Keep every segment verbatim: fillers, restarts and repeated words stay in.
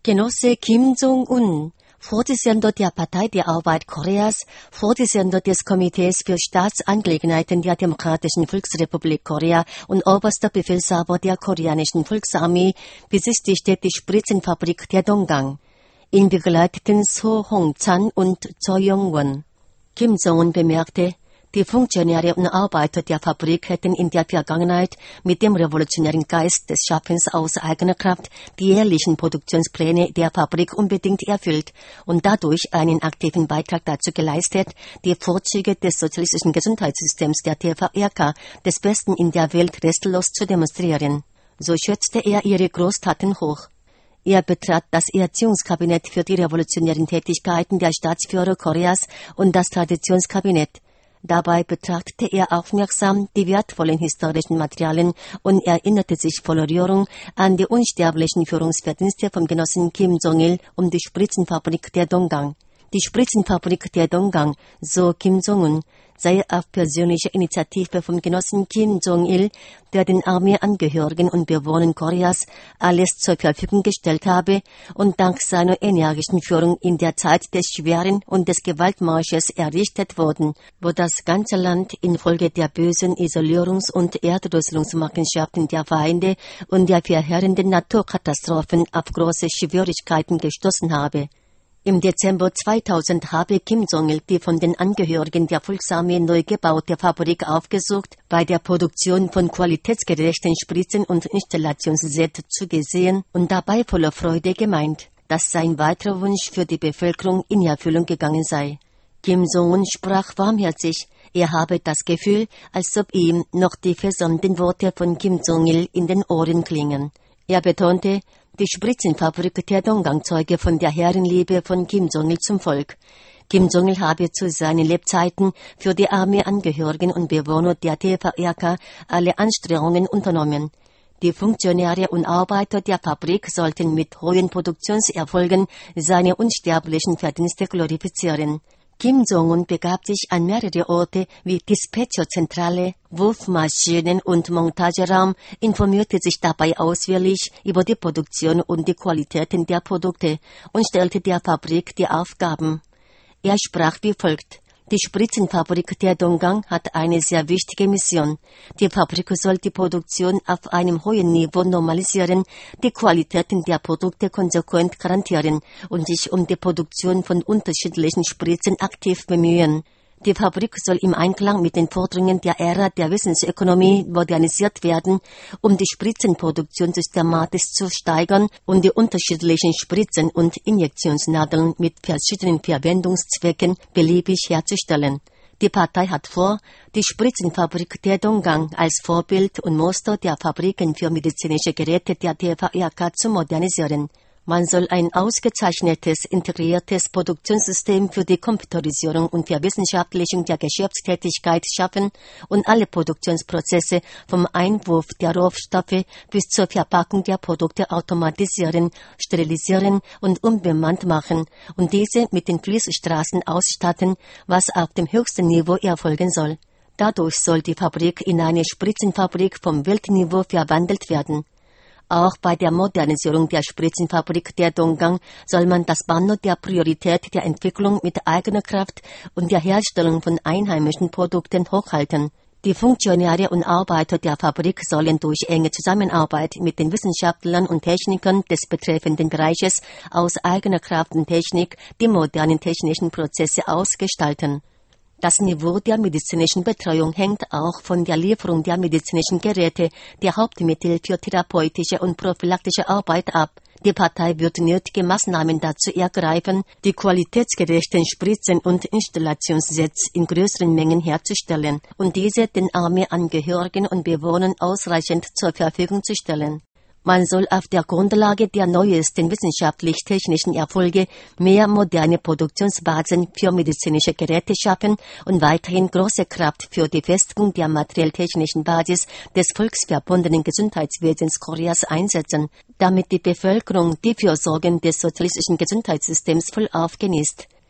Genosse Kim Jong-un, Vorsitzender der Partei der Arbeit Koreas, Vorsitzender des Komitees für Staatsangelegenheiten der Demokratischen Volksrepublik Korea und oberster Befehlshaber der koreanischen Volksarmee, besichtigte die Spritzenfabrik der Donggang. Ihn begleiteten So Hong-chan und Cho Yong-won. Kim Jong-un bemerkte, die Funktionäre und Arbeiter der Fabrik hätten in der Vergangenheit mit dem revolutionären Geist des Schaffens aus eigener Kraft die jährlichen Produktionspläne der Fabrik unbedingt erfüllt und dadurch einen aktiven Beitrag dazu geleistet, die Vorzüge des sozialistischen Gesundheitssystems der T V R K, des Besten in der Welt, restlos zu demonstrieren. So schätzte er ihre Großtaten hoch. Er betrat das Erziehungskabinett für die revolutionären Tätigkeiten der Staatsführer Koreas und das Traditionskabinett. Dabei betrachtete er aufmerksam die wertvollen historischen Materialien und erinnerte sich voller Rührung an die unsterblichen Führungsverdienste vom Genossen Kim Jong-il um die Spritzenfabrik der Donggang. Die Spritzenfabrik der Donggang, so Kim Jong-un, sei auf persönliche Initiative vom Genossen Kim Jong-il, der den Armeeangehörigen und Bewohnern Koreas alles zur Verfügung gestellt habe und dank seiner energischen Führung in der Zeit des schweren und des Gewaltmarsches errichtet worden, wo das ganze Land infolge der bösen Isolierungs- und Erdrosselungsmachenschaften der Feinde und der verheerenden Naturkatastrophen auf große Schwierigkeiten gestoßen habe. Im Dezember zweitausend habe Kim Jong-il die von den Angehörigen der Volksarmee neu gebaute Fabrik aufgesucht, bei der Produktion von qualitätsgerechten Spritzen und Installationssets zugesehen und dabei voller Freude gemeint, dass sein weiterer Wunsch für die Bevölkerung in Erfüllung gegangen sei. Kim Jong-un sprach warmherzig, er habe das Gefühl, als ob ihm noch die versöhnten Worte von Kim Jong-il in den Ohren klingen. Er betonte, die Spritzenfabrik der Donggang zeuge von der Herrenliebe von Kim Jong-il zum Volk. Kim Jong-il habe zu seinen Lebzeiten für die Armeeangehörigen und Bewohner der T V R K alle Anstrengungen unternommen. Die Funktionäre und Arbeiter der Fabrik sollten mit hohen Produktionserfolgen seine unsterblichen Verdienste glorifizieren. Kim Jong-un begab sich an mehrere Orte wie Dispatcherzentrale, Wurfmaschinen und Montageraum, informierte sich dabei ausführlich über die Produktion und die Qualitäten der Produkte und stellte der Fabrik die Aufgaben. Er sprach wie folgt: Die Spritzenfabrik der Donggang hat eine sehr wichtige Mission. Die Fabrik soll die Produktion auf einem hohen Niveau normalisieren, die Qualitäten der Produkte konsequent garantieren und sich um die Produktion von unterschiedlichen Spritzen aktiv bemühen. Die Fabrik soll im Einklang mit den Forderungen der Ära der Wissensökonomie modernisiert werden, um die Spritzenproduktion systematisch zu steigern und die unterschiedlichen Spritzen und Injektionsnadeln mit verschiedenen Verwendungszwecken beliebig herzustellen. Die Partei hat vor, die Spritzenfabrik der Donggang als Vorbild und Muster der Fabriken für medizinische Geräte der T V R K zu modernisieren. Man soll ein ausgezeichnetes, integriertes Produktionssystem für die Computerisierung und Verwissenschaftlichung der Geschäftstätigkeit schaffen und alle Produktionsprozesse vom Einwurf der Rohstoffe bis zur Verpackung der Produkte automatisieren, sterilisieren und unbemannt machen und diese mit den Fließstraßen ausstatten, was auf dem höchsten Niveau erfolgen soll. Dadurch soll die Fabrik in eine Spritzenfabrik vom Weltniveau verwandelt werden. Auch bei der Modernisierung der Spritzenfabrik der Donggang soll man das Banner der Priorität der Entwicklung mit eigener Kraft und der Herstellung von einheimischen Produkten hochhalten. Die Funktionäre und Arbeiter der Fabrik sollen durch enge Zusammenarbeit mit den Wissenschaftlern und Technikern des betreffenden Bereiches aus eigener Kraft und Technik die modernen technischen Prozesse ausgestalten. Das Niveau der medizinischen Betreuung hängt auch von der Lieferung der medizinischen Geräte, der Hauptmittel für therapeutische und prophylaktische Arbeit ab. Die Partei wird nötige Maßnahmen dazu ergreifen, die qualitätsgerechten Spritzen und Installationssets in größeren Mengen herzustellen und diese den Armeeangehörigen und Bewohnern ausreichend zur Verfügung zu stellen. Man soll auf der Grundlage der neuesten wissenschaftlich-technischen Erfolge mehr moderne Produktionsbasen für medizinische Geräte schaffen und weiterhin große Kraft für die Festigung der materiell-technischen Basis des volksverbundenen Gesundheitswesens Koreas einsetzen, damit die Bevölkerung die Fürsorgen des sozialistischen Gesundheitssystems vollauf genießt.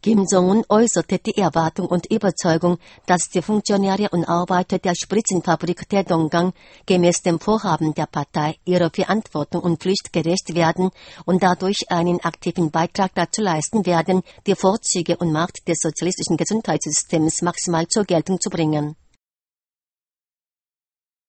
Kim Jong-un äußerte die Erwartung und Überzeugung, dass die Funktionäre und Arbeiter der Spritzenfabrik Taedonggang gemäß dem Vorhaben der Partei ihrer Verantwortung und Pflicht gerecht werden und dadurch einen aktiven Beitrag dazu leisten werden, die Vorzüge und Macht des sozialistischen Gesundheitssystems maximal zur Geltung zu bringen.